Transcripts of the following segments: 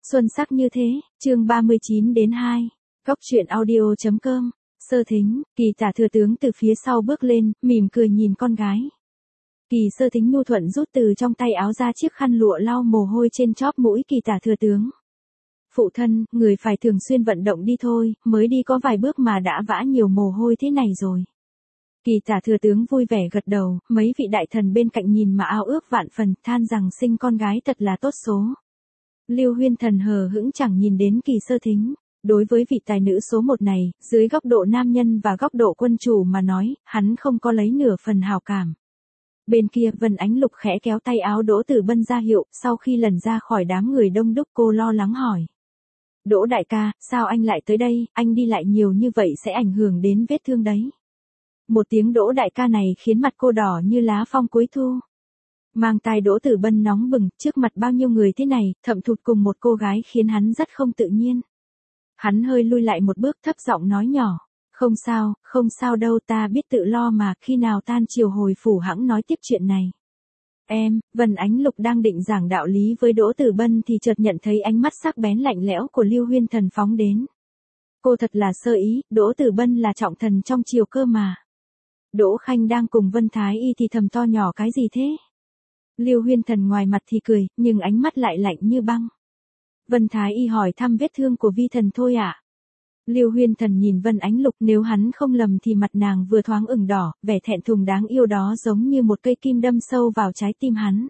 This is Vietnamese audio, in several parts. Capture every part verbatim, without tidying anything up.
Xuân sắc như thế, chương ba mươi chín đến hai. Góc truyện audio.com. Sơ Thính, Kỳ Tả thừa tướng từ phía sau bước lên, mỉm cười nhìn con gái. Kỳ Sơ Thính nhu thuận rút từ trong tay áo ra chiếc khăn lụa lau mồ hôi trên chóp mũi Kỳ Tả thừa tướng. Phụ thân, người phải thường xuyên vận động đi thôi, mới đi có vài bước mà đã vã nhiều mồ hôi thế này rồi. Kỳ Tả thừa tướng vui vẻ gật đầu, mấy vị đại thần bên cạnh nhìn mà ao ước vạn phần, than rằng sinh con gái thật là tốt số. Lưu Huyên Thần hờ hững chẳng nhìn đến Kỳ Sơ Thính. Đối với vị tài nữ số một này, dưới góc độ nam nhân và góc độ quân chủ mà nói, hắn không có lấy nửa phần hào cảm. Bên kia Vân Ánh Lục khẽ kéo tay áo Đỗ Tử Bân ra hiệu, sau khi lần ra khỏi đám người đông đúc cô lo lắng hỏi. Đỗ đại ca, sao anh lại tới đây, anh đi lại nhiều như vậy sẽ ảnh hưởng đến vết thương đấy. Một tiếng Đỗ đại ca này khiến mặt cô đỏ như lá phong cuối thu. Mang tai Đỗ Tử Bân nóng bừng, trước mặt bao nhiêu người thế này, thậm thụt cùng một cô gái khiến hắn rất không tự nhiên. Hắn hơi lui lại một bước thấp giọng nói nhỏ, không sao, không sao đâu, ta biết tự lo mà, khi nào tan chiều hồi phủ hẵng nói tiếp chuyện này. Em, Vân Ánh Lục đang định giảng đạo lý với Đỗ Tử Bân thì chợt nhận thấy ánh mắt sắc bén lạnh lẽo của Lưu Huyên Thần phóng đến. Cô thật là sơ ý, Đỗ Tử Bân là trọng thần trong triều cơ mà. Đỗ Khanh đang cùng Vân Thái Y thì thầm to nhỏ cái gì thế? Lưu Huyên Thần ngoài mặt thì cười, nhưng ánh mắt lại lạnh như băng. Vân Thái Y hỏi thăm vết thương của vi thần thôi ạ. À? Lưu Huyên Thần nhìn Vân Ánh Lục, nếu hắn không lầm thì mặt nàng vừa thoáng ửng đỏ, vẻ thẹn thùng đáng yêu đó giống như một cây kim đâm sâu vào trái tim hắn.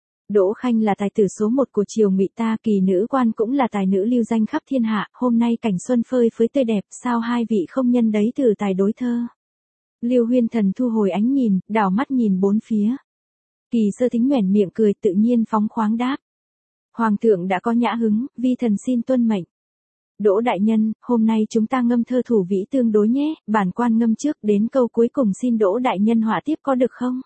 Đỗ Khanh là tài tử số một của triều Ngụy ta, Kỳ nữ quan cũng là tài nữ lưu danh khắp thiên hạ, hôm nay cảnh xuân phơi phới tươi đẹp, sao hai vị không nhân đấy thử tài đối thơ. Lưu Huyên Thần thu hồi ánh nhìn, đảo mắt nhìn bốn phía. Kỳ Sơ Thính nhoẻn miệng cười tự nhiên phóng khoáng đáp. Hoàng thượng đã có nhã hứng, vi thần xin tuân mệnh. Đỗ đại nhân, hôm nay chúng ta ngâm thơ thủ vĩ tương đối nhé, bản quan ngâm trước đến câu cuối cùng xin Đỗ đại nhân họa tiếp có được không?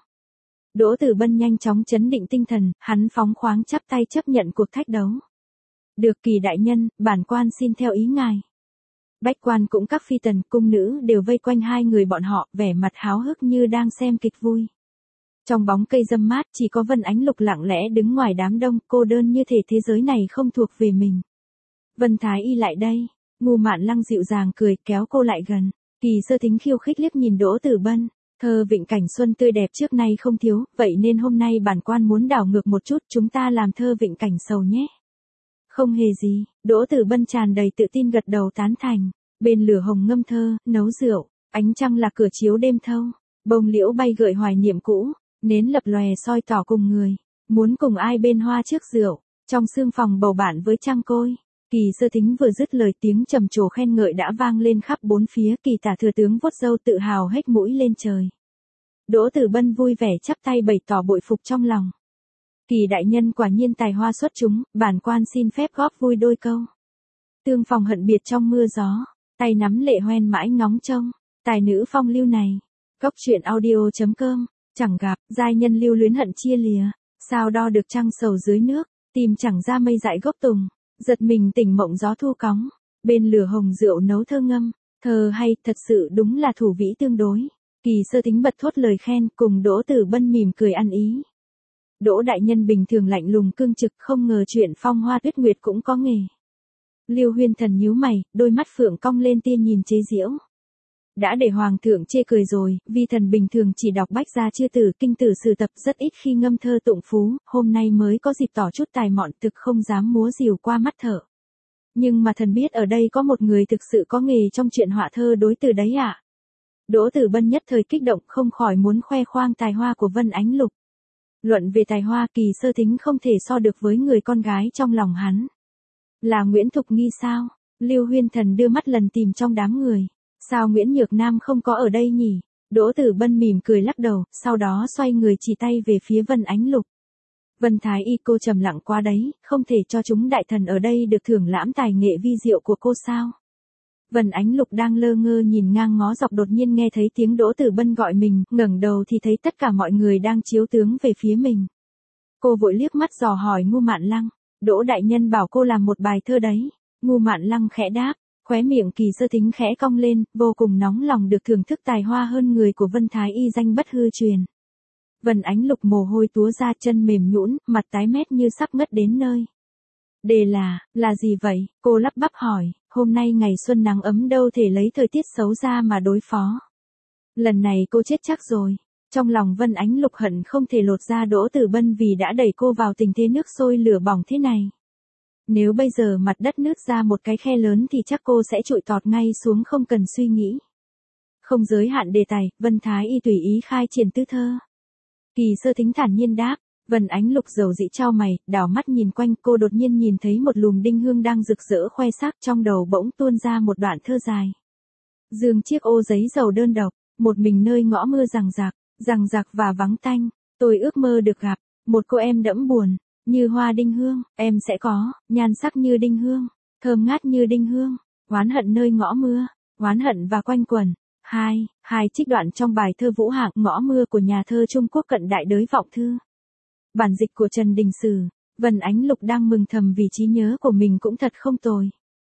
Đỗ Tử Bân nhanh chóng chấn định tinh thần, hắn phóng khoáng chắp tay chấp nhận cuộc thách đấu. Được Kỳ đại nhân, bản quan xin theo ý ngài. Bách quan cũng các phi tần, cung nữ đều vây quanh hai người bọn họ, vẻ mặt háo hức như đang xem kịch vui. Trong bóng cây râm mát chỉ có Vân Ánh Lục lặng lẽ đứng ngoài đám đông, cô đơn như thể thế giới này không thuộc về mình. Vân Thái Y lại đây, Ngô Mạn Lăng dịu dàng cười kéo cô lại gần. Kỳ Sơ Thính khiêu khích liếc nhìn Đỗ Tử Bân, thơ vịnh cảnh xuân tươi đẹp trước nay không thiếu, vậy nên hôm nay bản quan muốn đảo ngược một chút, chúng ta làm thơ vịnh cảnh sầu nhé. Không hề gì, Đỗ Tử Bân tràn đầy tự tin gật đầu tán thành. Bên lửa hồng ngâm thơ, nấu rượu, ánh trăng là cửa chiếu đêm thâu, bông liễu bay gợi hoài niệm cũ. Nến lập lòe soi tỏ cùng người, muốn cùng ai bên hoa trước rượu, trong sương phòng bầu bạn với trăng côi. Kỳ Sơ Thính vừa dứt lời tiếng trầm trồ khen ngợi đã vang lên khắp bốn phía, Kỳ Tả thừa tướng vuốt râu tự hào hếch mũi lên trời. Đỗ Tử Bân vui vẻ chắp tay bày tỏ bội phục trong lòng. Kỳ đại nhân quả nhiên tài hoa xuất chúng, bản quan xin phép góp vui đôi câu. Tương phòng hận biệt trong mưa gió, tay nắm lệ hoen mãi ngóng trông, tài nữ phong lưu này. Góc truyện audio.com. Chẳng gặp, giai nhân lưu luyến hận chia lìa, sao đo được trăng sầu dưới nước, tìm chẳng ra mây dại gốc tùng, giật mình tỉnh mộng gió thu cóng, bên lửa hồng rượu nấu thơ ngâm, thơ hay, thật sự đúng là thủ vĩ tương đối. Kỳ Sơ Thính bật thốt lời khen, cùng Đỗ Tử Bân mỉm cười ăn ý. Đỗ đại nhân bình thường lạnh lùng cương trực, không ngờ chuyện phong hoa tuyết nguyệt cũng có nghề. Lưu Huyên Thần nhíu mày, đôi mắt phượng cong lên tia nhìn chế giễu. Đã để hoàng thượng chê cười rồi, vi thần bình thường chỉ đọc bách gia chư tử, kinh tử sử tập, rất ít khi ngâm thơ tụng phú, hôm nay mới có dịp tỏ chút tài mọn, thực không dám múa rìu qua mắt thợ. Nhưng mà thần biết ở đây có một người thực sự có nghề trong chuyện họa thơ đối từ đấy ạ. À? Đỗ Tử Bân nhất thời kích động, không khỏi muốn khoe khoang tài hoa của Vân Ánh Lục. Luận về tài hoa, Kỳ Sơ Thính không thể so được với người con gái trong lòng hắn. Là Nguyễn Thục Nghi sao? Lưu Huyên Thần đưa mắt lần tìm trong đám người. Sao Nguyễn Nhược Nam không có ở đây nhỉ? Đỗ Tử Bân mỉm cười lắc đầu, sau đó xoay người chỉ tay về phía Vân Ánh Lục. Vân Thái Y cô trầm lặng quá đấy, không thể cho chúng đại thần ở đây được thưởng lãm tài nghệ vi diệu của cô sao? Vân Ánh Lục đang lơ ngơ nhìn ngang ngó dọc đột nhiên nghe thấy tiếng Đỗ Tử Bân gọi mình, ngẩng đầu thì thấy tất cả mọi người đang chiếu tướng về phía mình. Cô vội liếc mắt dò hỏi Ngô Mạn Lăng, Đỗ đại nhân bảo cô làm một bài thơ đấy. Ngô Mạn Lăng khẽ đáp. Khóe miệng Kỳ Sơ Thính khẽ cong lên, vô cùng nóng lòng được thưởng thức tài hoa hơn người của Vân Thái Y danh bất hư truyền. Vân Ánh Lục mồ hôi túa ra, chân mềm nhũn, mặt tái mét như sắp ngất đến nơi. Đề là, là gì vậy? Cô lắp bắp hỏi, hôm nay ngày xuân nắng ấm đâu thể lấy thời tiết xấu ra mà đối phó. Lần này cô chết chắc rồi. Trong lòng Vân Ánh Lục hận không thể lột ra Đỗ Tử Bân vì đã đẩy cô vào tình thế nước sôi lửa bỏng thế này. Nếu bây giờ mặt đất nứt ra một cái khe lớn thì chắc cô sẽ trụi tọt ngay xuống không cần suy nghĩ. Không giới hạn đề tài, Vân Thái Y tùy ý khai triển tư thơ. Kỳ Sơ Thính thản nhiên đáp. Vân Ánh Lục dầu dĩ chau mày, đảo mắt nhìn quanh, cô đột nhiên nhìn thấy một lùm đinh hương đang rực rỡ khoe sắc, trong đầu bỗng tuôn ra một đoạn thơ dài. Dương chiếc ô giấy dầu đơn độc, một mình nơi ngõ mưa rằng rạc, rằng rạc và vắng tanh, tôi ước mơ được gặp một cô em đẫm buồn, như hoa đinh hương, em sẽ có nhan sắc như đinh hương, thơm ngát như đinh hương, oán hận nơi ngõ mưa, oán hận và quanh quẩn. Hai, hai trích đoạn trong bài thơ Vũ Hạng Ngõ Mưa của nhà thơ Trung Quốc cận đại Đới Vọng Thư. Bản dịch của Trần Đình Sử. Vân Ánh Lục đang mừng thầm vì trí nhớ của mình cũng thật không tồi.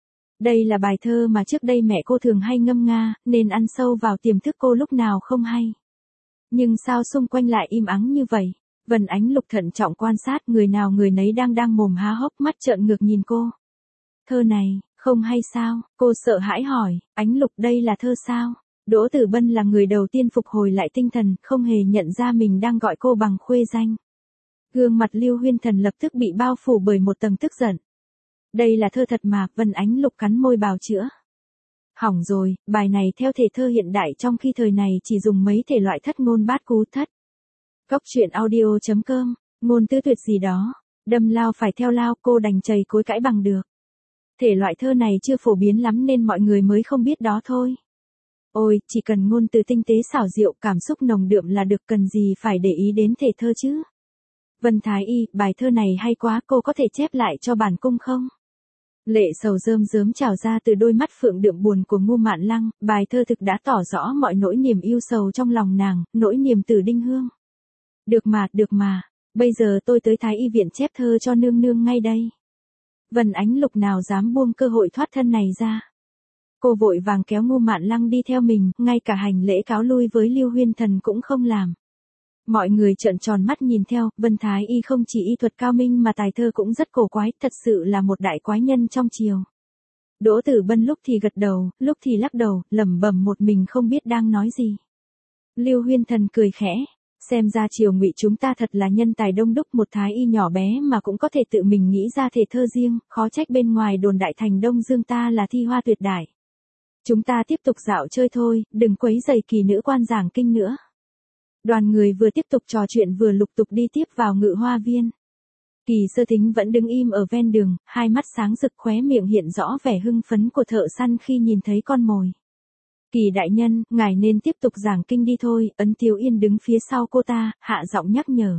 Đây là bài thơ mà trước đây mẹ cô thường hay ngâm nga, nên ăn sâu vào tiềm thức cô lúc nào không hay. Nhưng sao xung quanh lại im ắng như vậy? Vân Ánh Lục thận trọng quan sát, người nào người nấy đang đang mồm há hốc mắt trợn ngược nhìn cô. Thơ này, không hay sao? Cô sợ hãi hỏi, Ánh Lục đây là thơ sao? Đỗ Tử Bân là người đầu tiên phục hồi lại tinh thần, không hề nhận ra mình đang gọi cô bằng khuê danh. Gương mặt Lưu Huyên Thần lập tức bị bao phủ bởi một tầng tức giận. Đây là thơ thật mà, Vân Ánh Lục cắn môi bào chữa. Hỏng rồi, bài này theo thể thơ hiện đại trong khi thời này chỉ dùng mấy thể loại thất ngôn bát cú thất. Góc truyện audio chấm com, ngôn tư tuyệt gì đó, đâm lao phải theo lao, cô đành chầy cối cãi bằng được. Thể loại thơ này chưa phổ biến lắm nên mọi người mới không biết đó thôi. Ôi, chỉ cần ngôn từ tinh tế xảo diệu, cảm xúc nồng đượm là được, cần gì phải để ý đến thể thơ chứ. Vân Thái Y, bài thơ này hay quá, cô có thể chép lại cho bản cung không? Lệ sầu rơm rớm trào ra từ đôi mắt phượng đượm buồn của Ngô Mạn Lăng, bài thơ thực đã tỏ rõ mọi nỗi niềm yêu sầu trong lòng nàng, nỗi niềm từ đinh hương. Được mà, được mà, bây giờ tôi tới Thái Y viện chép thơ cho nương nương ngay đây. Vân Ánh Lục nào dám buông cơ hội thoát thân này ra. Cô vội vàng kéo Ngô Mạn Lăng đi theo mình, ngay cả hành lễ cáo lui với Lưu Huyên Thần cũng không làm. Mọi người trợn tròn mắt nhìn theo, Vân Thái Y không chỉ y thuật cao minh mà tài thơ cũng rất cổ quái, thật sự là một đại quái nhân trong triều. Đỗ Tử Bân lúc thì gật đầu, lúc thì lắc đầu, lẩm bẩm một mình không biết đang nói gì. Lưu Huyên Thần cười khẽ, xem ra triều Ngụy chúng ta thật là nhân tài đông đúc, một Thái Y nhỏ bé mà cũng có thể tự mình nghĩ ra thể thơ riêng, khó trách bên ngoài đồn đại thành Đông Dương ta là thi hoa tuyệt đại. Chúng ta tiếp tục dạo chơi thôi, đừng quấy rầy kỳ nữ quan giảng kinh nữa. Đoàn người vừa tiếp tục trò chuyện vừa lục tục đi tiếp vào Ngự Hoa Viên. Kỳ Sơ Thính vẫn đứng im ở ven đường, hai mắt sáng rực, khóe miệng hiện rõ vẻ hưng phấn của thợ săn khi nhìn thấy con mồi. Kỳ đại nhân, ngài nên tiếp tục giảng kinh đi thôi, Ấn Tiếu Yên đứng phía sau cô ta, hạ giọng nhắc nhở.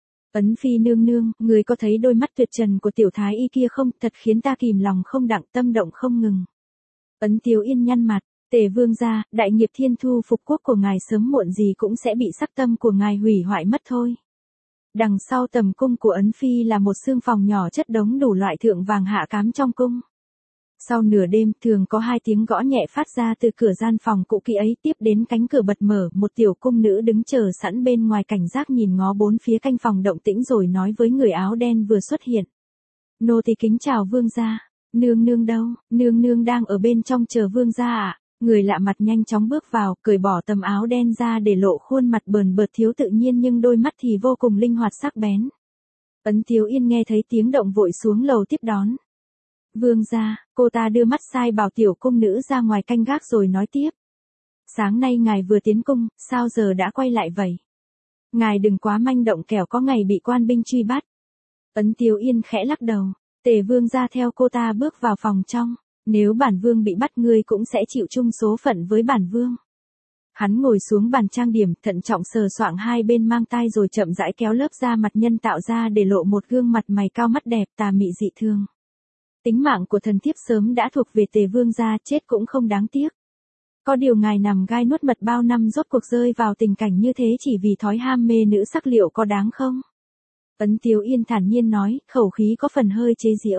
Ấn Phi nương nương, người có thấy đôi mắt tuyệt trần của tiểu thái y kia không, thật khiến ta kìm lòng không đặng, tâm động không ngừng. Ấn Tiếu Yên nhăn mặt. Tề vương gia, đại nghiệp thiên thu phục quốc của ngài sớm muộn gì cũng sẽ bị sắc tâm của ngài hủy hoại mất thôi. Đằng sau tầm cung của Ấn Phi là một xương phòng nhỏ chất đống đủ loại thượng vàng hạ cám trong cung. Sau nửa đêm thường có hai tiếng gõ nhẹ phát ra từ cửa gian phòng cũ kỹ ấy, tiếp đến cánh cửa bật mở, một tiểu cung nữ đứng chờ sẵn bên ngoài cảnh giác nhìn ngó bốn phía canh phòng động tĩnh rồi nói với người áo đen vừa xuất hiện. Nô tỳ kính chào vương gia, nương nương đâu, nương nương đang ở bên trong chờ vương gia ạ. À? Người lạ mặt nhanh chóng bước vào, cởi bỏ tấm áo đen ra để lộ khuôn mặt bờn bợt thiếu tự nhiên nhưng đôi mắt thì vô cùng linh hoạt sắc bén. Ấn Tiếu Yên nghe thấy tiếng động vội xuống lầu tiếp đón. Vương gia, cô ta đưa mắt sai bảo tiểu cung nữ ra ngoài canh gác rồi nói tiếp. Sáng nay ngài vừa tiến cung, sao giờ đã quay lại vậy? Ngài đừng quá manh động kẻo có ngày bị quan binh truy bắt. Ấn Tiếu Yên khẽ lắc đầu, Tề vương gia theo cô ta bước vào phòng trong. Nếu bản vương bị bắt ngươi cũng sẽ chịu chung số phận với bản vương. Hắn ngồi xuống bàn trang điểm, thận trọng sờ soạng hai bên mang tai rồi chậm rãi kéo lớp da mặt nhân tạo ra để lộ một gương mặt mày cao mắt đẹp tà mị dị thương. Tính mạng của thần thiếp sớm đã thuộc về Tề vương gia, chết cũng không đáng tiếc. Có điều ngài nằm gai nuốt mật bao năm rốt cuộc rơi vào tình cảnh như thế chỉ vì thói ham mê nữ sắc liệu có đáng không? Ấn Tiếu Yên thản nhiên nói, khẩu khí có phần hơi chế giễu.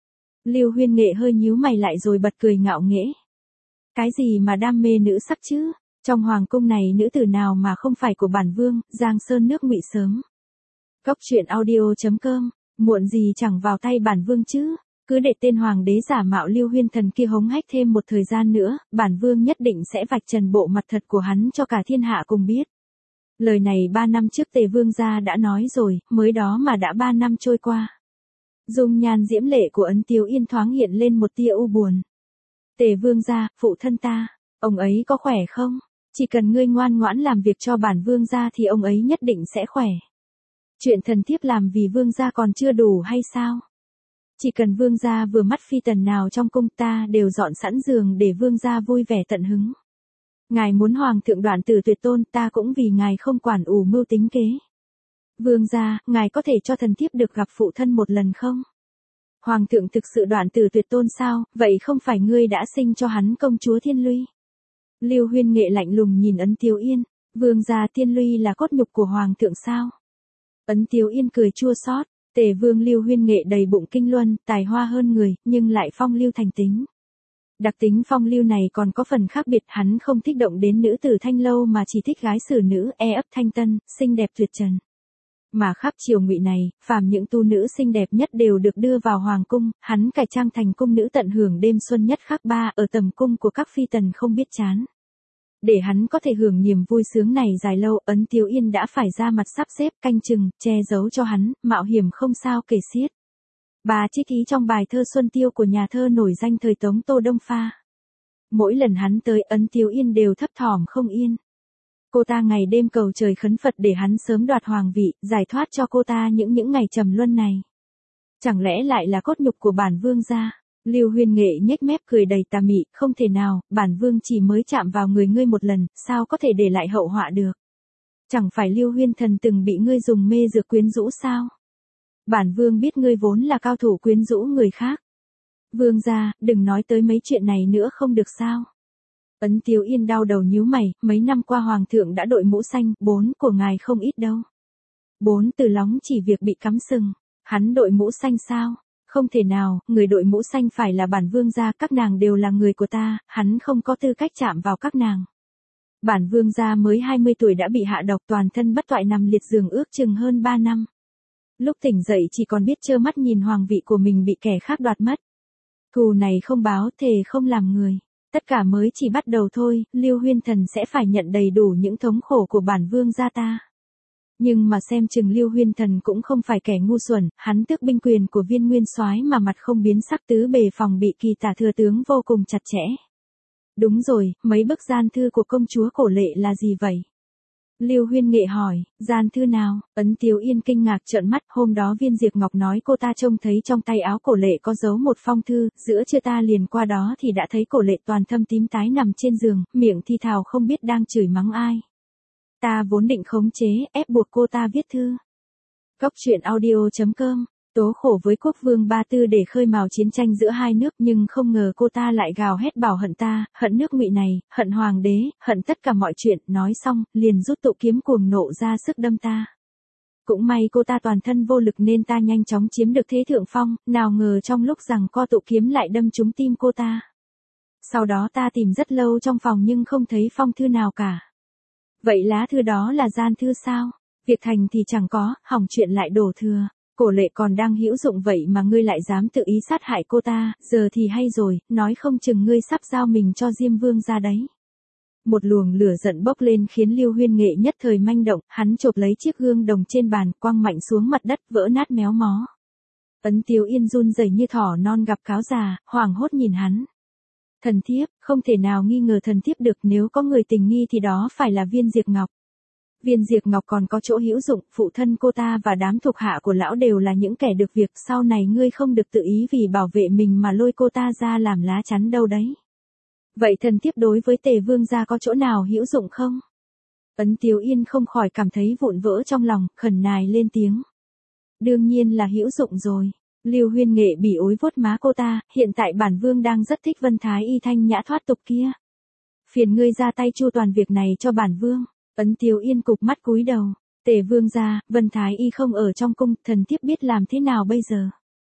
Lưu Huyên Nghệ hơi nhíu mày lại rồi bật cười ngạo nghễ. Cái gì mà đam mê nữ sắc chứ? Trong hoàng cung này nữ tử nào mà không phải của bản vương, Giang Sơn nước Ngụy sớm. Góc truyện audio chấm com, muộn gì chẳng vào tay bản vương chứ? cứ để tên hoàng đế giả mạo Lưu Huyên Thần kia hống hách thêm một thời gian nữa, bản vương nhất định sẽ vạch trần bộ mặt thật của hắn cho cả thiên hạ cùng biết. Lời này ba năm trước Tề vương gia đã nói rồi, mới đó mà đã ba năm trôi qua. Dung nhan diễm lệ của Ấn Tiếu Yên thoáng hiện lên một tia u buồn. Tề vương gia, phụ thân ta, ông ấy có khỏe không? Chỉ cần ngươi ngoan ngoãn làm việc cho bản vương gia thì ông ấy nhất định sẽ khỏe. Chuyện thần thiếp làm vì vương gia còn chưa đủ hay sao? Chỉ cần vương gia vừa mắt phi tần nào trong cung ta đều dọn sẵn giường để vương gia vui vẻ tận hứng. Ngài muốn hoàng thượng đoạn tử tuyệt tôn ta cũng vì ngài không quản ủ mưu tính kế. Vương gia, ngài có thể cho thần thiếp được gặp phụ thân một lần không? Hoàng thượng thực sự đoạn tử tuyệt tôn sao, vậy không phải ngươi đã sinh cho hắn công chúa Thiên Luy? Lưu Huyên Nghệ lạnh lùng nhìn Ấn Tiếu Yên, vương gia Thiên Luy là cốt nhục của hoàng thượng sao? Ấn Tiếu Yên cười chua xót, Tề vương Lưu Huyên Nghệ đầy bụng kinh luân, tài hoa hơn người, nhưng lại phong lưu thành tính. Đặc tính phong lưu này còn có phần khác biệt, hắn không thích động đến nữ tử thanh lâu mà chỉ thích gái xử nữ e ấp thanh tân, xinh đẹp tuyệt trần. Mà khắp triều Ngụy này, phàm những tu nữ xinh đẹp nhất đều được đưa vào hoàng cung, hắn cải trang thành cung nữ tận hưởng đêm xuân nhất khắc ba ở tầm cung của các phi tần không biết chán. Để hắn có thể hưởng niềm vui sướng này dài lâu, Ấn Tiếu Yên đã phải ra mặt sắp xếp, canh chừng, che giấu cho hắn, mạo hiểm không sao kể xiết. Bà trích ý trong bài thơ Xuân Tiêu của nhà thơ nổi danh thời Tống Tô Đông Pha. Mỗi lần hắn tới, Ấn Tiếu Yên đều thấp thỏm không yên. Cô ta ngày đêm cầu trời khấn Phật để hắn sớm đoạt hoàng vị, giải thoát cho cô ta những những ngày trầm luân này. Chẳng lẽ lại là cốt nhục của bản vương gia? Lưu Huyên Nghệ nhếch mép cười đầy tà mị, không thể nào, bản vương chỉ mới chạm vào người ngươi một lần, sao có thể để lại hậu họa được? Chẳng phải Lưu Huyên Thần từng bị ngươi dùng mê dược quyến rũ sao? Bản vương biết ngươi vốn là cao thủ quyến rũ người khác. Vương gia, đừng nói tới mấy chuyện này nữa không được sao? Ấn Tiếu Yên đau đầu nhíu mày, mấy năm qua hoàng thượng đã đội mũ xanh, bốn của ngài không ít đâu. Bốn từ lóng chỉ việc bị cắm sừng, hắn đội mũ xanh sao? Không thể nào, người đội mũ xanh phải là bản vương gia, các nàng đều là người của ta, hắn không có tư cách chạm vào các nàng. Bản vương gia mới hai mươi tuổi đã bị hạ độc, toàn thân bất toại nằm liệt giường ước chừng hơn ba năm. Lúc tỉnh dậy chỉ còn biết trơ mắt nhìn hoàng vị của mình bị kẻ khác đoạt mất. Thù này không báo, thề không làm người. Tất cả mới chỉ bắt đầu thôi, Lưu Huyên Thần sẽ phải nhận đầy đủ những thống khổ của bản vương gia ta. Nhưng mà xem chừng Lưu Huyên Thần cũng không phải kẻ ngu xuẩn, hắn tước binh quyền của Viên Nguyên Soái mà mặt không biến sắc, tứ bề phòng bị Kỳ Tả thừa tướng vô cùng chặt chẽ. Đúng rồi, mấy bức gian thư của công chúa Cổ Lệ là gì vậy? Lưu Huyên Nghệ hỏi, gian thư nào? Ấn Tiếu Yên kinh ngạc trợn mắt, hôm đó Viên Diệp Ngọc nói cô ta trông thấy trong tay áo Cổ Lệ có giấu một phong thư, giữa trưa ta liền qua đó thì đã thấy Cổ Lệ toàn thâm tím tái nằm trên giường, miệng thi thào không biết đang chửi mắng ai. Ta vốn định khống chế, ép buộc cô ta viết thư. Góc truyện audio chấm com, tố khổ với quốc vương Ba Tư để khơi mào chiến tranh giữa hai nước, nhưng không ngờ cô ta lại gào hét bảo hận ta, hận nước Ngụy này, hận hoàng đế, hận tất cả mọi chuyện, nói xong, liền rút tụ kiếm cuồng nộ ra sức đâm ta. Cũng may cô ta toàn thân vô lực nên ta nhanh chóng chiếm được thế thượng phong, nào ngờ trong lúc giằng co tụ kiếm lại đâm trúng tim cô ta. Sau đó ta tìm rất lâu trong phòng nhưng không thấy phong thư nào cả. Vậy lá thư đó là gian thư sao? Việc thành thì chẳng có, hỏng chuyện lại đổ thừa. Cổ Lệ còn đang hữu dụng vậy mà ngươi lại dám tự ý sát hại cô ta, giờ thì hay rồi, nói không chừng ngươi sắp giao mình cho Diêm Vương ra đấy. Một luồng lửa giận bốc lên khiến Lưu Huyên Nghệ nhất thời manh động, hắn chộp lấy chiếc gương đồng trên bàn, quăng mạnh xuống mặt đất, vỡ nát méo mó. Ấn Tiếu Yên run rẩy như thỏ non gặp cáo già, hoảng hốt nhìn hắn. Thần thiếp, không thể nào nghi ngờ thần thiếp được, nếu có người tình nghi thì đó phải là Viên Diệp Ngọc. Viên Diệp Ngọc còn có chỗ hữu dụng, phụ thân cô ta và đám thuộc hạ của lão đều là những kẻ được việc, sau này ngươi không được tự ý vì bảo vệ mình mà lôi cô ta ra làm lá chắn đâu đấy. Vậy thần thiếp đối với Tề Vương gia có chỗ nào hữu dụng không? Ấn Tiếu Yên không khỏi cảm thấy vụn vỡ trong lòng, khẩn nài lên tiếng. Đương nhiên là hữu dụng rồi. Lưu Huyên Nghệ bỉ ối vuốt má cô ta, hiện tại bản vương đang rất thích Vân Thái Y thanh nhã thoát tục kia. Phiền ngươi ra tay chu toàn việc này cho bản vương. Ấn Tiếu Yên cụp mắt cúi đầu. Tề vương gia, Vân Thái Y không ở trong cung, thần thiếp biết làm thế nào bây giờ?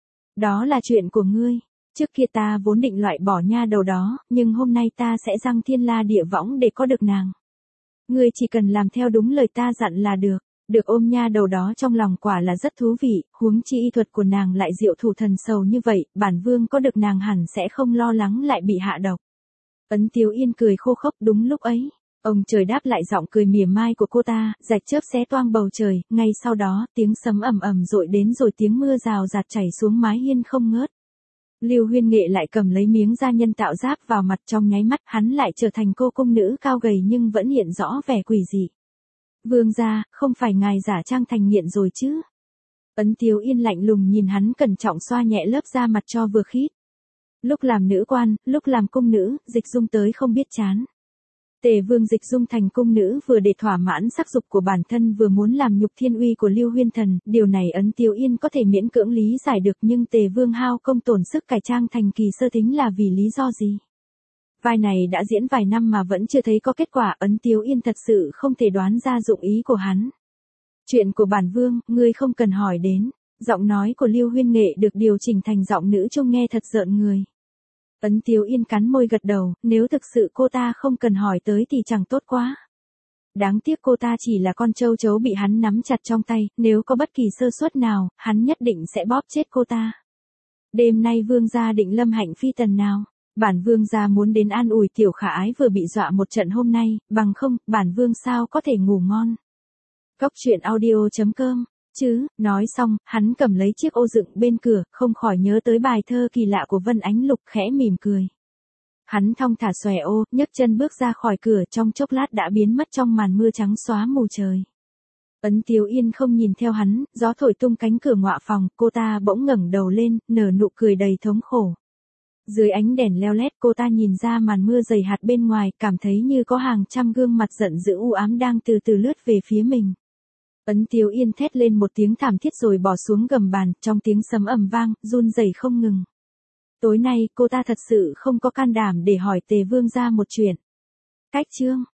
Đó là chuyện của ngươi. Trước kia ta vốn định loại bỏ nha đầu đó, nhưng hôm nay ta sẽ giăng thiên la địa võng để có được nàng. Ngươi chỉ cần làm theo đúng lời ta dặn là được. Được ôm nha đầu đó trong lòng quả là rất thú vị, huống chi y thuật của nàng lại diệu thủ thần sầu như vậy, bản vương có được nàng hẳn sẽ không lo lắng lại bị hạ độc. Ấn Tiếu Yên cười khô khốc đúng lúc ấy. Ông trời đáp lại giọng cười mỉa mai của cô ta, rạch chớp xé toang bầu trời, ngay sau đó, tiếng sấm ầm ầm dội đến rồi tiếng mưa rào rạt chảy xuống mái hiên không ngớt. Lưu Huyên Nghệ lại cầm lấy miếng da nhân tạo giáp vào mặt, trong nháy mắt hắn lại trở thành cô cung nữ cao gầy nhưng vẫn hiện rõ vẻ quỷ dị. Vương gia, không phải ngài giả trang thành nghiện rồi chứ? Ấn Tiếu Yên lạnh lùng nhìn hắn cẩn trọng xoa nhẹ lớp da mặt cho vừa khít. Lúc làm nữ quan, lúc làm cung nữ, Dịch Dung tới không biết chán. Tề Vương Dịch Dung thành cung nữ vừa để thỏa mãn sắc dục của bản thân vừa muốn làm nhục thiên uy của Lưu Huyên Thần, điều này Ấn Tiếu Yên có thể miễn cưỡng lý giải được, nhưng Tề Vương hao công tổn sức cải trang thành Kỳ Sơ Thính là vì lý do gì? Vai này đã diễn vài năm mà vẫn chưa thấy có kết quả, Ấn Tiếu Yên thật sự không thể đoán ra dụng ý của hắn. Chuyện của bản vương, ngươi không cần hỏi đến. Giọng nói của Lưu Huyên Nghệ được điều chỉnh thành giọng nữ trông nghe thật rợn người. Ấn Tiếu Yên cắn môi gật đầu, nếu thực sự cô ta không cần hỏi tới thì chẳng tốt quá. Đáng tiếc cô ta chỉ là con châu chấu bị hắn nắm chặt trong tay, nếu có bất kỳ sơ suất nào, hắn nhất định sẽ bóp chết cô ta. Đêm nay vương gia định lâm hạnh phi tần nào? Bản vương gia muốn đến an ủi tiểu khả ái vừa bị dọa một trận hôm nay, bằng không, bản vương sao có thể ngủ ngon. Cốc truyện audio chấm com chứ, nói xong, hắn cầm lấy chiếc ô dựng bên cửa, không khỏi nhớ tới bài thơ kỳ lạ của Vân Ánh Lục, khẽ mỉm cười. Hắn thong thả xòe ô, nhấc chân bước ra khỏi cửa, trong chốc lát đã biến mất trong màn mưa trắng xóa mù trời. Ấn Tiếu Yên không nhìn theo hắn, gió thổi tung cánh cửa ngọa phòng, cô ta bỗng ngẩng đầu lên, nở nụ cười đầy thống khổ. Dưới ánh đèn leo lét cô ta nhìn ra màn mưa dày hạt bên ngoài, cảm thấy như có hàng trăm gương mặt giận dữ u ám đang từ từ lướt về phía mình. Ấn Tiếu Yên thét lên một tiếng thảm thiết rồi bỏ xuống gầm bàn, trong tiếng sấm ầm vang, run rẩy không ngừng. Tối nay, cô ta thật sự không có can đảm để hỏi Tề Vương gia một chuyện. Cách chương